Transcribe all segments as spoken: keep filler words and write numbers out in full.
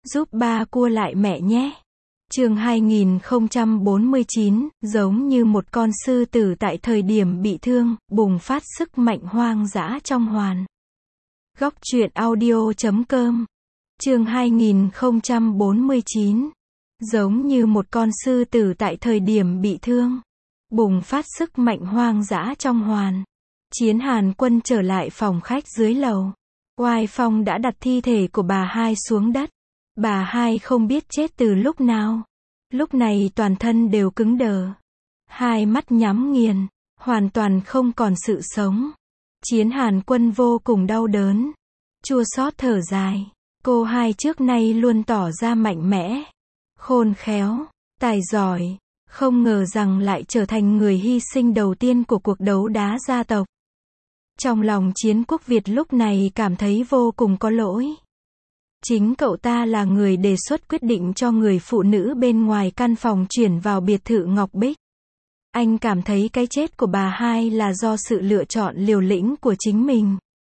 Giúp ba cua lại mẹ nhé. Chương hai nghìn không trăm bốn mươi chín, giống như một con sư tử tại thời điểm bị thương, bùng phát sức mạnh hoang dã trong hoàn. Góc truyện audio chấm com. Chương hai nghìn không trăm bốn mươi chín. Giống như một con sư tử tại thời điểm bị thương, bùng phát sức mạnh hoang dã trong hoàn. Chiến Hàn Quân trở lại phòng khách dưới lầu. Oai Phong đã đặt thi thể của bà hai xuống đất. Bà hai không biết chết từ lúc nào. Lúc này toàn thân đều cứng đờ. Hai mắt nhắm nghiền, hoàn toàn không còn sự sống. Chiến Hàn Quân vô cùng đau đớn, chua xót thở dài. Cô hai trước nay luôn tỏ ra mạnh mẽ, khôn khéo, tài giỏi. Không ngờ rằng lại trở thành người hy sinh đầu tiên của cuộc đấu đá gia tộc. Trong lòng Chiến Quốc Việt lúc này cảm thấy vô cùng có lỗi. Chính cậu ta là người đề xuất quyết định cho người phụ nữ bên ngoài căn phòng chuyển vào biệt thự Ngọc Bích. Anh cảm thấy cái chết của bà hai là do sự lựa chọn liều lĩnh của chính mình.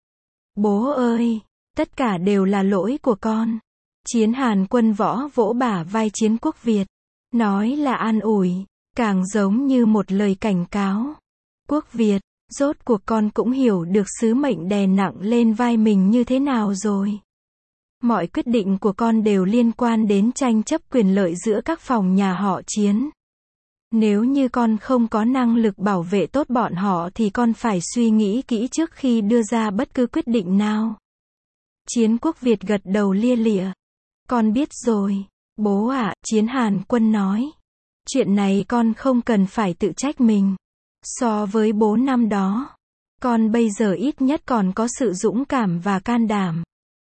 Bố ơi, tất cả đều là lỗi của con. Chiến Hàn Quân võ vỗ bả vai Chiến Quốc Việt, nói là an ủi, càng giống như một lời cảnh cáo. Quốc Việt, rốt cuộc con cũng hiểu được sứ mệnh đè nặng lên vai mình như thế nào rồi. Mọi quyết định của con đều liên quan đến tranh chấp quyền lợi giữa các phòng nhà họ Chiến. Nếu như con không có năng lực bảo vệ tốt bọn họ thì con phải suy nghĩ kỹ trước khi đưa ra bất cứ quyết định nào. Chiến Quốc Việt gật đầu lia lịa. Con biết rồi, bố ạ, Chiến Hàn Quân nói. Chuyện này con không cần phải tự trách mình. So với bố năm đó, con bây giờ ít nhất còn có sự dũng cảm và can đảm.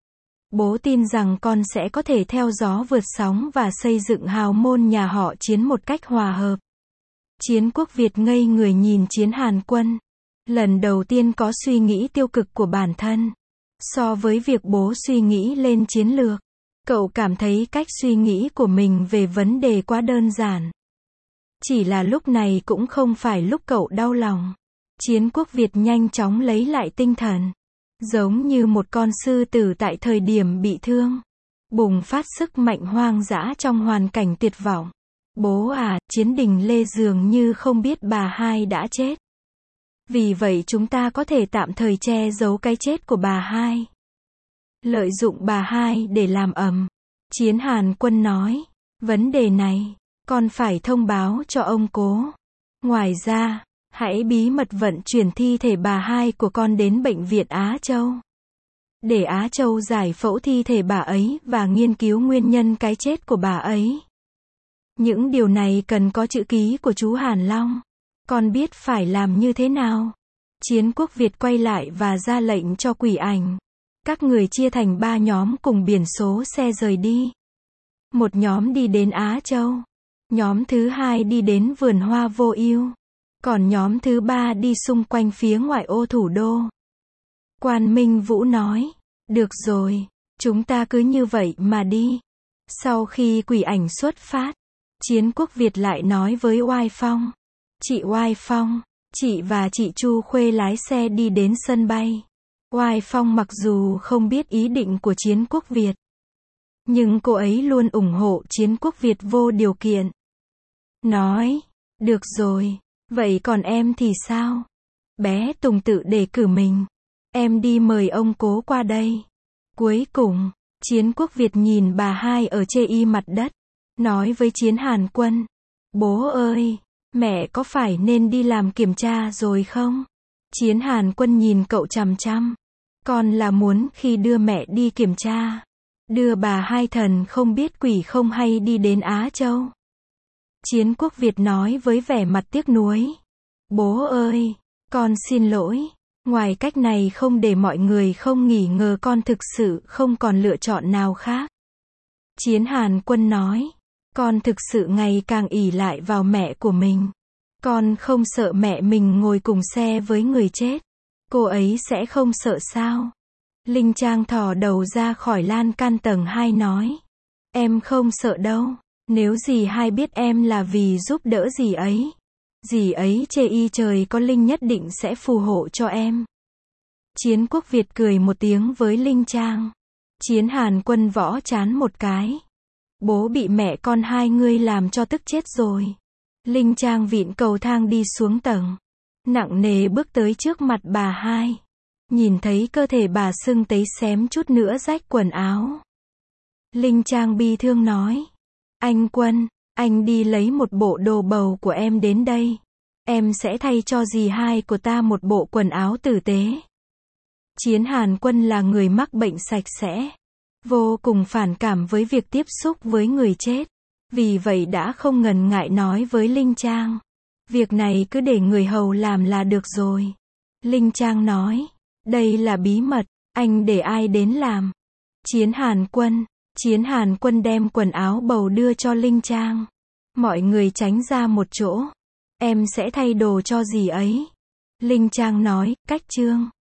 Bố tin rằng con sẽ có thể theo gió vượt sóng và xây dựng hào môn nhà họ Chiến một cách hòa hợp. Chiến Quốc Việt ngây người nhìn Chiến Hàn Quân. Lần đầu tiên có suy nghĩ tiêu cực của bản thân. So với việc bố suy nghĩ lên chiến lược, cậu cảm thấy cách suy nghĩ của mình về vấn đề quá đơn giản. Chỉ là lúc này cũng không phải lúc cậu đau lòng. Chiến Quốc Việt nhanh chóng lấy lại tinh thần. Giống như một con sư tử tại thời điểm bị thương, bùng phát sức mạnh hoang dã trong hoàn cảnh tuyệt vọng. Bố à, Chiến Đình Lê dường như không biết bà hai đã chết. Vì vậy chúng ta có thể tạm thời che giấu cái chết của bà hai. Lợi dụng bà hai để làm ầm. Chiến Hàn Quân nói, vấn đề này, con phải thông báo cho ông cố. Ngoài ra, hãy bí mật vận chuyển thi thể bà hai của con đến bệnh viện Á Châu. Để Á Châu giải phẫu thi thể bà ấy và nghiên cứu nguyên nhân cái chết của bà ấy. Những điều này cần có chữ ký của chú Hàn Long. Con biết phải làm như thế nào. Chiến Quốc Việt quay lại và ra lệnh cho Quỷ Ảnh. Các người chia thành ba nhóm cùng biển số xe rời đi. Một nhóm đi đến Á Châu. Nhóm thứ hai đi đến vườn hoa Vô Ưu. Còn nhóm thứ ba đi xung quanh phía ngoại ô thủ đô. Quan Minh Vũ nói, được rồi, chúng ta cứ như vậy mà đi. Sau khi Quỷ Ảnh xuất phát, Chiến Quốc Việt lại nói với Oai Phong. Chị Oai Phong, chị và chị Chu Khuê lái xe đi đến sân bay. Oai Phong mặc dù không biết ý định của Chiến Quốc Việt, nhưng cô ấy luôn ủng hộ Chiến Quốc Việt vô điều kiện. Nói, được rồi, vậy còn em thì sao? Bé Tùng tự đề cử mình. Em đi mời ông cố qua đây. Cuối cùng, Chiến Quốc Việt nhìn bà hai ở chê y mặt đất, nói với Chiến Hàn Quân. Bố ơi, mẹ có phải nên đi làm kiểm tra rồi không? Chiến Hàn Quân nhìn cậu chằm chằm. Con là muốn khi đưa mẹ đi kiểm tra, đưa bà hai thần không biết quỷ không hay đi đến Á Châu. Chiến Quốc Việt nói với vẻ mặt tiếc nuối. Bố ơi, con xin lỗi. Ngoài cách này không để mọi người không nghi ngờ con thực sự không còn lựa chọn nào khác. Chiến Hàn Quân nói. Con thực sự ngày càng ỷ lại vào mẹ của mình. Con không sợ mẹ mình ngồi cùng xe với người chết. Cô ấy sẽ không sợ sao? Linh Trang thò đầu ra khỏi lan can tầng hai nói. Em không sợ đâu. Nếu dì hai biết em là vì giúp đỡ dì ấy, dì ấy chê y trời có linh nhất định sẽ phù hộ cho em. Chiến Quốc Việt cười một tiếng với Linh Trang. Chiến Hàn Quân võ chán một cái. Bố bị mẹ con hai ngươi làm cho tức chết rồi. Linh Trang vịn cầu thang đi xuống tầng. Nặng nề bước tới trước mặt bà hai. Nhìn thấy cơ thể bà sưng tấy xém chút nữa rách quần áo. Linh Trang bi thương nói. Anh Quân, anh đi lấy một bộ đồ bầu của em đến đây. Em sẽ thay cho dì hai của ta một bộ quần áo tử tế. Chiến Hàn Quân là người mắc bệnh sạch sẽ. Vô cùng phản cảm với việc tiếp xúc với người chết. Vì vậy đã không ngần ngại nói với Linh Trang. Việc này cứ để người hầu làm là được rồi. Linh Trang nói. Đây là bí mật, anh để ai đến làm? Chiến Hàn Quân. Chiến Hàn Quân đem quần áo bầu đưa cho Linh Trang. Mọi người tránh ra một chỗ. Em sẽ thay đồ cho dì ấy. Linh Trang nói, cách trương.